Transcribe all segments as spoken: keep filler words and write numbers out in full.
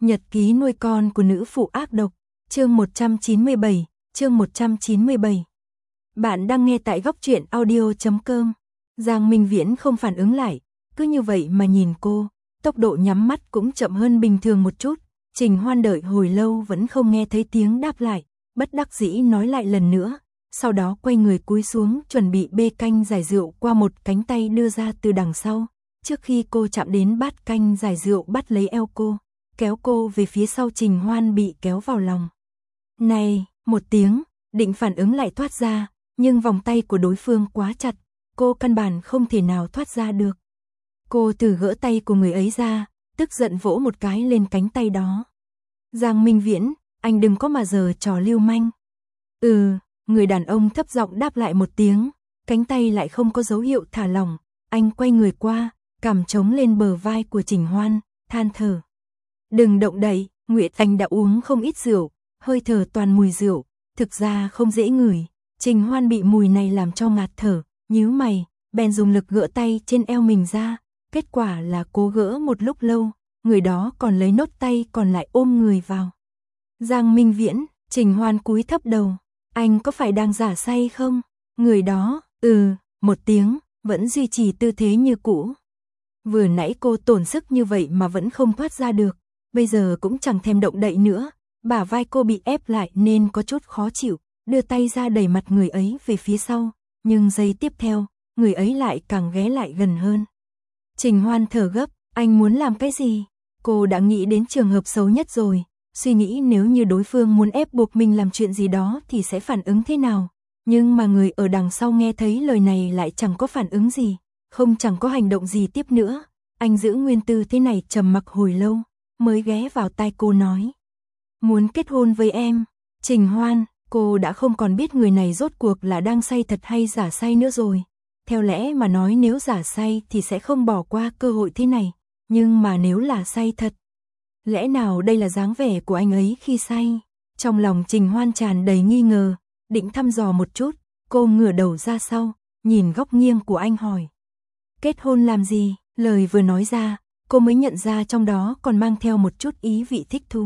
Nhật ký nuôi con của nữ phụ ác độc, chương một trăm chín mươi bảy, chương một trăm chín mươi bảy. Bạn đang nghe tại góc truyện audio chấm com. Giang Minh Viễn không phản ứng lại, cứ như vậy mà nhìn cô, tốc độ nhắm mắt cũng chậm hơn bình thường một chút. Trình Hoan đợi hồi lâu vẫn không nghe thấy tiếng đáp lại, bất đắc dĩ nói lại lần nữa, sau đó quay người cúi xuống chuẩn bị bê canh giải rượu qua một cánh tay đưa ra từ đằng sau. Trước khi cô chạm đến bát canh giải rượu bắt lấy eo cô, kéo cô về phía sau. Trình Hoan bị kéo vào lòng. Này, một tiếng, định phản ứng lại thoát ra, nhưng vòng tay của đối phương quá chặt, cô căn bản không thể nào thoát ra được. Cô thử gỡ tay của người ấy ra, tức giận vỗ một cái lên cánh tay đó. Giang Minh Viễn, anh đừng có mà giở trò lưu manh. Ừ, người đàn ông thấp giọng đáp lại một tiếng, cánh tay lại không có dấu hiệu thả lỏng. Anh quay người qua, cằm chống lên bờ vai của Trình Hoan, than thở. Đừng động đậy, Nguyệt Anh đã uống không ít rượu, hơi thở toàn mùi rượu, thực ra không dễ ngửi. Trình Hoan bị mùi này làm cho ngạt thở, nhíu mày, bèn dùng lực gỡ tay trên eo mình ra. Kết quả là cố gỡ một lúc lâu, người đó còn lấy nốt tay còn lại ôm người vào. Giang Minh Viễn, Trình Hoan cúi thấp đầu, anh có phải đang giả say không? Người đó, ừ, một tiếng, vẫn duy trì tư thế như cũ. Vừa nãy cô tổn sức như vậy mà vẫn không thoát ra được, bây giờ cũng chẳng thèm động đậy nữa. Bả vai cô bị ép lại nên có chút khó chịu, đưa tay ra đẩy mặt người ấy về phía sau, nhưng giây tiếp theo, người ấy lại càng ghé lại gần hơn. Trình Hoan thở gấp, anh muốn làm cái gì? Cô đã nghĩ đến trường hợp xấu nhất rồi, suy nghĩ nếu như đối phương muốn ép buộc mình làm chuyện gì đó thì sẽ phản ứng thế nào. Nhưng mà người ở đằng sau nghe thấy lời này lại chẳng có phản ứng gì, không chẳng có hành động gì tiếp nữa. Anh giữ nguyên tư thế này trầm mặc hồi lâu, mới ghé vào tai cô nói. Muốn kết hôn với em. Trình Hoan, cô đã không còn biết người này rốt cuộc là đang say thật hay giả say nữa rồi. Theo lẽ mà nói nếu giả say thì sẽ không bỏ qua cơ hội thế này, nhưng mà nếu là say thật, lẽ nào đây là dáng vẻ của anh ấy khi say? Trong lòng Trình Hoan tràn đầy nghi ngờ, định thăm dò một chút, cô ngửa đầu ra sau, nhìn góc nghiêng của anh hỏi. Kết hôn làm gì? Lời vừa nói ra, cô mới nhận ra trong đó còn mang theo một chút ý vị thích thú.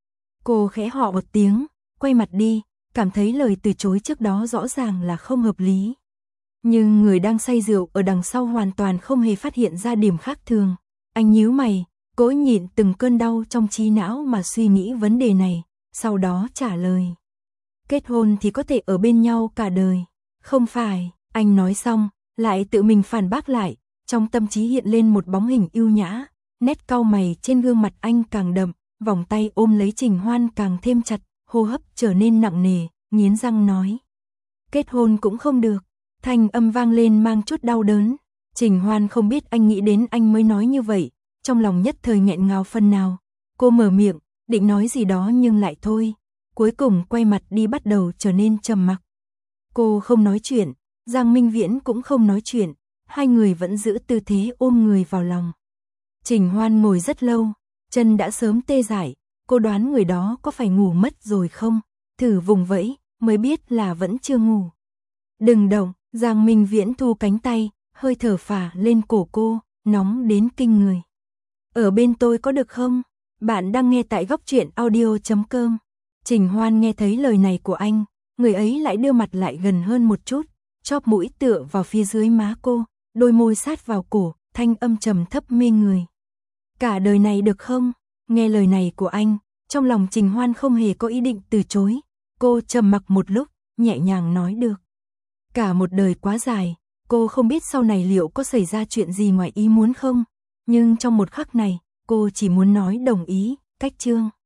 Cô khẽ họ một tiếng, quay mặt đi, cảm thấy lời từ chối trước đó rõ ràng là không hợp lý. Nhưng người đang say rượu ở đằng sau hoàn toàn không hề phát hiện ra điểm khác thường. Anh nhíu mày, cố nhịn từng cơn đau trong trí não mà suy nghĩ vấn đề này, sau đó trả lời. Kết hôn thì có thể ở bên nhau cả đời. Không phải, anh nói xong, lại tự mình phản bác lại, trong tâm trí hiện lên một bóng hình yêu nhã, nét cau mày trên gương mặt anh càng đậm, vòng tay ôm lấy Trình Hoan càng thêm chặt, hô hấp trở nên nặng nề, nghiến răng nói. Kết hôn cũng không được. Thanh âm vang lên mang chút đau đớn. Trình Hoan không biết anh nghĩ đến anh mới nói như vậy, trong lòng nhất thời nghẹn ngào phần nào. Cô mở miệng, định nói gì đó nhưng lại thôi, cuối cùng quay mặt đi bắt đầu trở nên trầm mặc. Cô không nói chuyện, Giang Minh Viễn cũng không nói chuyện, hai người vẫn giữ tư thế ôm người vào lòng. Trình Hoan ngồi rất lâu, chân đã sớm tê dại, cô đoán người đó có phải ngủ mất rồi không, thử vùng vẫy, mới biết là vẫn chưa ngủ. Đừng động. Giang Minh Viễn thu cánh tay, hơi thở phả lên cổ cô, nóng đến kinh người. Ở bên tôi có được không? Bạn đang nghe tại góc truyện audio chấm com. Trình Hoan nghe thấy lời này của anh, người ấy lại đưa mặt lại gần hơn một chút, chóp mũi tựa vào phía dưới má cô, đôi môi sát vào cổ, thanh âm trầm thấp mê người. Cả đời này được không? Nghe lời này của anh, trong lòng Trình Hoan không hề có ý định từ chối. Cô trầm mặc một lúc, nhẹ nhàng nói được. Cả một đời quá dài, cô không biết sau này liệu có xảy ra chuyện gì ngoài ý muốn không, nhưng trong một khắc này, cô chỉ muốn nói đồng ý, cách chương.